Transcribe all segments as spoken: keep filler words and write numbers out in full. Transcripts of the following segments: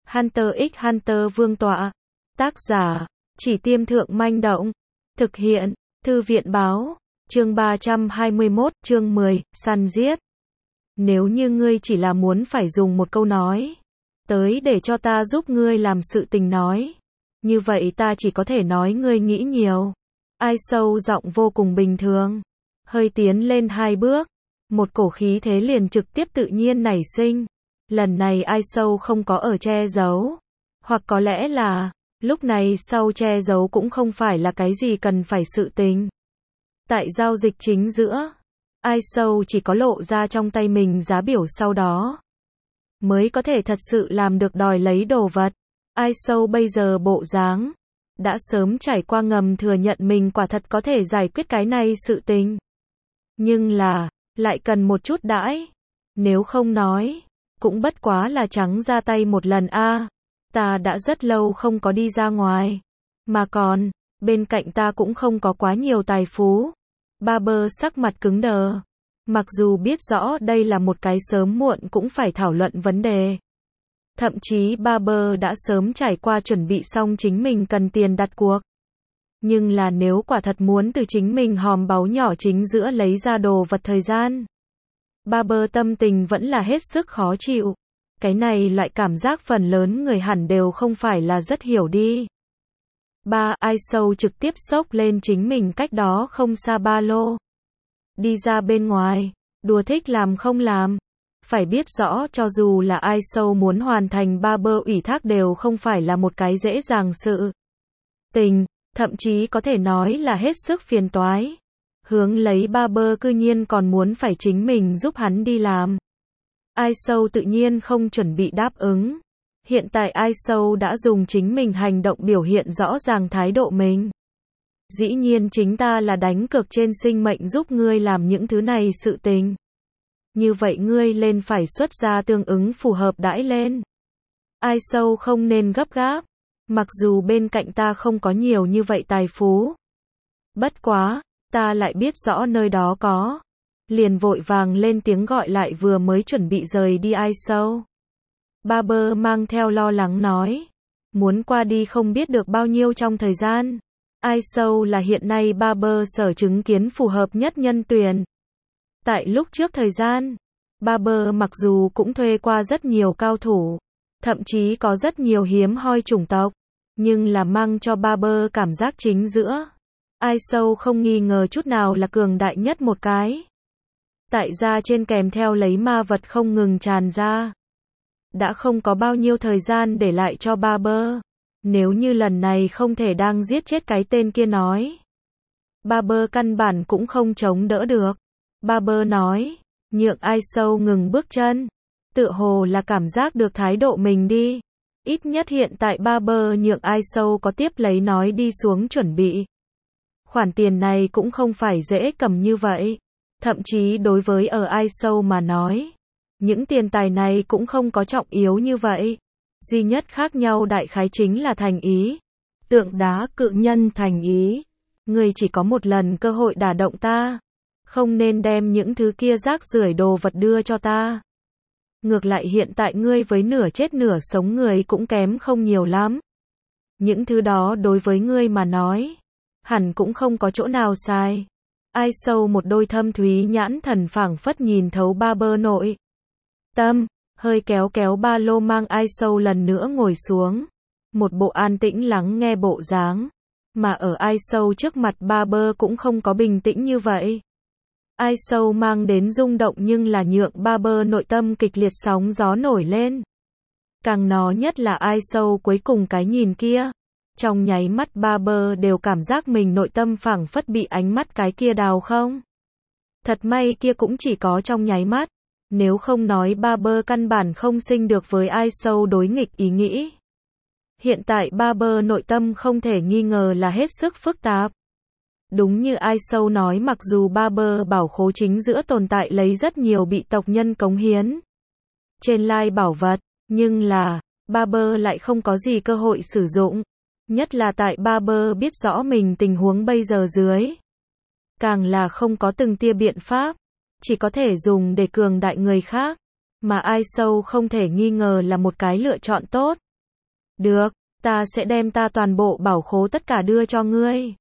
Hunter x Hunter Vương tọa. Tác giả, Chỉ Tiêm Thượng Manh Động. Thực hiện, Thư viện Báo. Chương ba trăm hai mươi mốt, chương mười, săn giết. Nếu như ngươi chỉ là muốn phải dùng một câu nói tới để cho ta giúp ngươi làm sự tình nói, như vậy ta chỉ có thể nói ngươi nghĩ nhiều. Ai Sâu giọng vô cùng bình thường, hơi tiến lên hai bước, một cổ khí thế liền trực tiếp tự nhiên nảy sinh. Lần này Ai Sâu không có ở che giấu, hoặc có lẽ là lúc này sau che giấu cũng không phải là cái gì cần phải sự tình. Tại giao dịch chính giữa, Ai Sâu chỉ có lộ ra trong tay mình giá biểu, sau đó mới có thể thật sự làm được đòi lấy đồ vật. Ai Sâu bây giờ bộ dáng đã sớm trải qua ngầm thừa nhận mình quả thật có thể giải quyết cái này sự tình. Nhưng là, lại cần một chút đãi. Nếu không nói, cũng bất quá là trắng ra tay một lần a. À, ta đã rất lâu không có đi ra ngoài. Mà còn, bên cạnh ta cũng không có quá nhiều tài phú. Barber sắc mặt cứng đờ. Mặc dù biết rõ đây là một cái sớm muộn cũng phải thảo luận vấn đề. Thậm chí Barber đã sớm trải qua chuẩn bị xong chính mình cần tiền đặt cuộc. Nhưng là nếu quả thật muốn từ chính mình hòm báu nhỏ chính giữa lấy ra đồ vật thời gian, Barber tâm tình vẫn là hết sức khó chịu. Cái này loại cảm giác phần lớn người hẳn đều không phải là rất hiểu đi. Ba, Ai Sâu trực tiếp xốc lên chính mình cách đó không xa ba lô. Đi ra bên ngoài, đùa thích làm không làm. Phải biết rõ cho dù là Ai Sâu muốn hoàn thành Barber ủy thác đều không phải là một cái dễ dàng sự tình, thậm chí có thể nói là hết sức phiền toái. Hướng lấy Barber cư nhiên còn muốn phải chính mình giúp hắn đi làm. Ai Sâu tự nhiên không chuẩn bị đáp ứng. Hiện tại Ai Sâu đã dùng chính mình hành động biểu hiện rõ ràng thái độ mình. Dĩ nhiên chính ta là đánh cược trên sinh mệnh giúp ngươi làm những thứ này sự tình. Như vậy ngươi lên phải xuất ra tương ứng phù hợp đãi lên. Ai Sâu không nên gấp gáp. Mặc dù bên cạnh ta không có nhiều như vậy tài phú. Bất quá, ta lại biết rõ nơi đó có. Liền vội vàng lên tiếng gọi lại vừa mới chuẩn bị rời đi Ai Sâu. Barber mang theo lo lắng nói. Muốn qua đi không biết được bao nhiêu trong thời gian. Ai Sâu là hiện nay Barber sở chứng kiến phù hợp nhất nhân tuyển. Tại lúc trước thời gian, Barber mặc dù cũng thuê qua rất nhiều cao thủ, thậm chí có rất nhiều hiếm hoi chủng tộc, nhưng là mang cho Barber cảm giác chính giữa. Ai Sâu không nghi ngờ chút nào là cường đại nhất một cái. Tại da trên kèm theo lấy ma vật không ngừng tràn ra. Đã không có bao nhiêu thời gian để lại cho Barber. Nếu như lần này không thể đang giết chết cái tên kia nói, Barber căn bản cũng không chống đỡ được. Barber nói, nhượng Ai Sâu ngừng bước chân. Tựa hồ là cảm giác được thái độ mình đi. Ít nhất hiện tại Barber nhượng Ai Sâu có tiếp lấy nói đi xuống chuẩn bị. Khoản tiền này cũng không phải dễ cầm như vậy. Thậm chí đối với ở Ai Sâu mà nói, những tiền tài này cũng không có trọng yếu như vậy. Duy nhất khác nhau đại khái chính là thành ý. Tượng đá cự nhân thành ý. Ngươi chỉ có một lần cơ hội đả động ta. Không nên đem những thứ kia rác rưởi đồ vật đưa cho ta. Ngược lại hiện tại ngươi với nửa chết nửa sống người cũng kém không nhiều lắm. Những thứ đó đối với ngươi mà nói, hẳn cũng không có chỗ nào sai. Ai Sâu một đôi thâm thúy nhãn thần phảng phất nhìn thấu Barber nội tâm, hơi kéo kéo ba lô mang Ai Sâu lần nữa ngồi xuống. Một bộ an tĩnh lắng nghe bộ dáng. Mà ở Ai Sâu trước mặt Barber cũng không có bình tĩnh như vậy. Ai Sâu mang đến rung động nhưng là nhượng Barber nội tâm kịch liệt sóng gió nổi lên. Càng nó nhất là Ai Sâu cuối cùng cái nhìn kia. Trong nháy mắt Barber đều cảm giác mình nội tâm phảng phất bị ánh mắt cái kia đào không. Thật may kia cũng chỉ có trong nháy mắt. Nếu không nói Barber căn bản không sinh được với Ai Sâu đối nghịch ý nghĩ. Hiện tại Barber nội tâm không thể nghi ngờ là hết sức phức tạp. Đúng như Ai Sâu nói, mặc dù Barber bảo khố chính giữa tồn tại lấy rất nhiều bị tộc nhân cống hiến trên lai bảo vật, nhưng là Barber lại không có gì cơ hội sử dụng. Nhất là tại Barber biết rõ mình tình huống bây giờ dưới. Càng là không có từng tia biện pháp. Chỉ có thể dùng để cường đại người khác. Mà Ai Sâu không thể nghi ngờ là một cái lựa chọn tốt. Được, ta sẽ đem ta toàn bộ bảo khố tất cả đưa cho ngươi.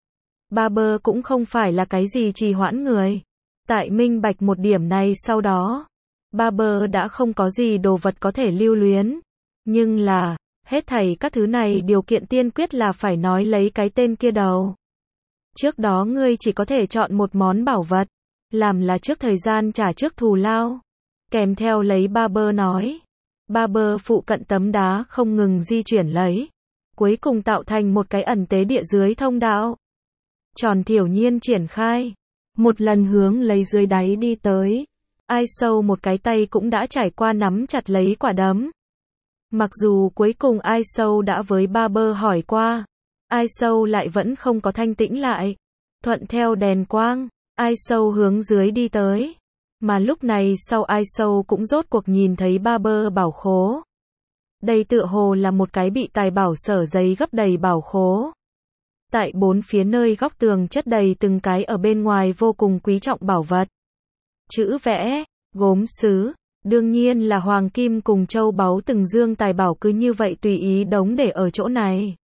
Barber cũng không phải là cái gì trì hoãn người. Tại minh bạch một điểm này sau đó, Barber đã không có gì đồ vật có thể lưu luyến. Nhưng là, hết thảy các thứ này điều kiện tiên quyết là phải nói lấy cái tên kia đầu. Trước đó ngươi chỉ có thể chọn một món bảo vật, làm là trước thời gian trả trước thù lao. Kèm theo lấy Barber nói. Barber phụ cận tấm đá không ngừng di chuyển lấy. Cuối cùng tạo thành một cái ẩn tế địa dưới thông đạo. Tròn thiểu nhiên triển khai. Một lần hướng lấy dưới đáy đi tới. Ai sâu một cái tay cũng đã trải qua nắm chặt lấy quả đấm. Mặc dù cuối cùng Ai sâu đã với Barber hỏi qua. Ai sâu lại vẫn không có thanh tĩnh lại. Thuận theo đèn quang, Ai sâu hướng dưới đi tới. Mà lúc này sau Ai sâu cũng rốt cuộc nhìn thấy Barber bảo khố. Đây tựa hồ là một cái bị tài bảo sở giấy gấp đầy bảo khố. Tại bốn phía nơi góc tường chất đầy từng cái ở bên ngoài vô cùng quý trọng bảo vật. Chữ vẽ, gốm sứ, đương nhiên là hoàng kim cùng châu báu từng dương tài bảo cứ như vậy tùy ý đống để ở chỗ này.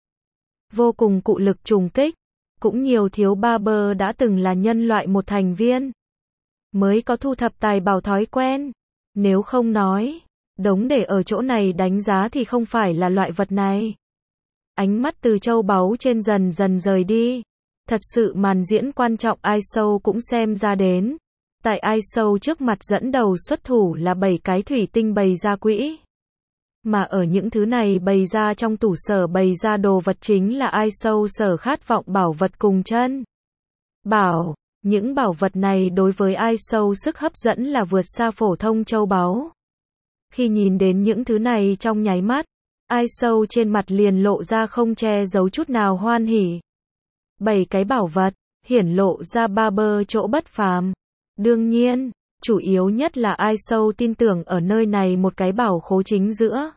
Vô cùng cụ lực trùng kích, cũng nhiều thiếu Barber đã từng là nhân loại một thành viên. Mới có thu thập tài bảo thói quen. Nếu không nói, đống để ở chỗ này đánh giá thì không phải là loại vật này. Ánh mắt từ châu báu trên dần dần rời đi. Thật sự màn diễn quan trọng Ai sâu cũng xem ra đến. Tại Ai sâu trước mặt dẫn đầu xuất thủ là bảy cái thủy tinh bày ra quỹ. Mà ở những thứ này bày ra trong tủ sở bày ra đồ vật chính là Ai sâu sở khát vọng bảo vật cùng chân. Bảo, những bảo vật này đối với Ai sâu sức hấp dẫn là vượt xa phổ thông châu báu. Khi nhìn đến những thứ này trong nháy mắt, Ai sâu trên mặt liền lộ ra không che giấu chút nào hoan hỉ. Bảy cái bảo vật, hiển lộ ra Barber chỗ bất phàm. Đương nhiên, chủ yếu nhất là Ai sâu tin tưởng ở nơi này một cái bảo khố chính giữa.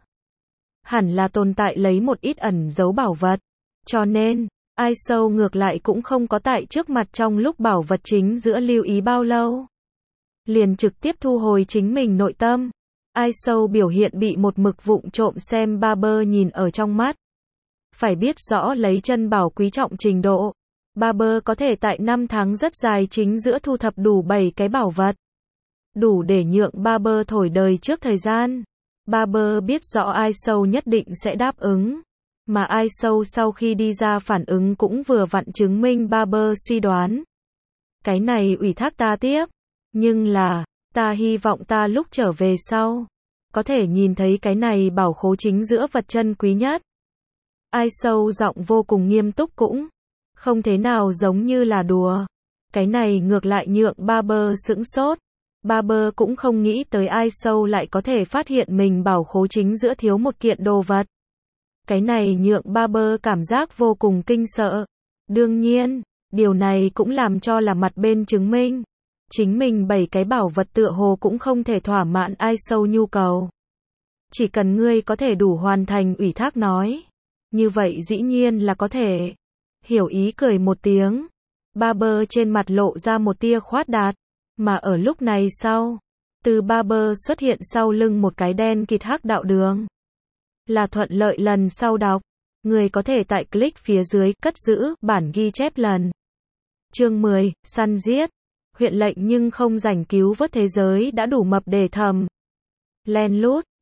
Hẳn là tồn tại lấy một ít ẩn giấu bảo vật. Cho nên, Ai sâu ngược lại cũng không có tại trước mặt trong lúc bảo vật chính giữa lưu ý bao lâu. Liền trực tiếp thu hồi chính mình nội tâm. Ai sâu biểu hiện bị một mực vụng trộm xem Barber nhìn ở trong mắt. Phải biết rõ lấy chân bảo quý trọng trình độ. Barber có thể tại năm tháng rất dài chính giữa thu thập đủ bảy cái bảo vật. Đủ để nhượng Barber thổi đời trước thời gian. Barber biết rõ Ai sâu nhất định sẽ đáp ứng. Mà Ai sâu sau khi đi ra phản ứng cũng vừa vặn chứng minh Barber suy đoán. Cái này ủy thác ta tiếp. Nhưng là, ta hy vọng ta lúc trở về sau, có thể nhìn thấy cái này bảo khố chính giữa vật chân quý nhất. Ai sâu giọng vô cùng nghiêm túc cũng không thế nào giống như là đùa. Cái này ngược lại nhượng Barber sững sốt. Barber cũng không nghĩ tới Ai sâu lại có thể phát hiện mình bảo khố chính giữa thiếu một kiện đồ vật. Cái này nhượng Barber cảm giác vô cùng kinh sợ. Đương nhiên, điều này cũng làm cho là mặt bên chứng minh. Chính mình bảy cái bảo vật tựa hồ cũng không thể thỏa mãn Ai sâu nhu cầu. Chỉ cần ngươi có thể đủ hoàn thành ủy thác nói. Như vậy dĩ nhiên là có thể. Hiểu ý cười một tiếng. Barber trên mặt lộ ra một tia khoát đạt. Mà ở lúc này sau, từ Barber xuất hiện sau lưng một cái đen kịt hắc đạo đường. Là thuận lợi lần sau đọc. Người có thể tại click phía dưới cất giữ bản ghi chép lần. Chương mười, săn giết. Huyện lệnh nhưng không rảnh cứu vớt thế giới đã đủ mập để thầm. Len lút,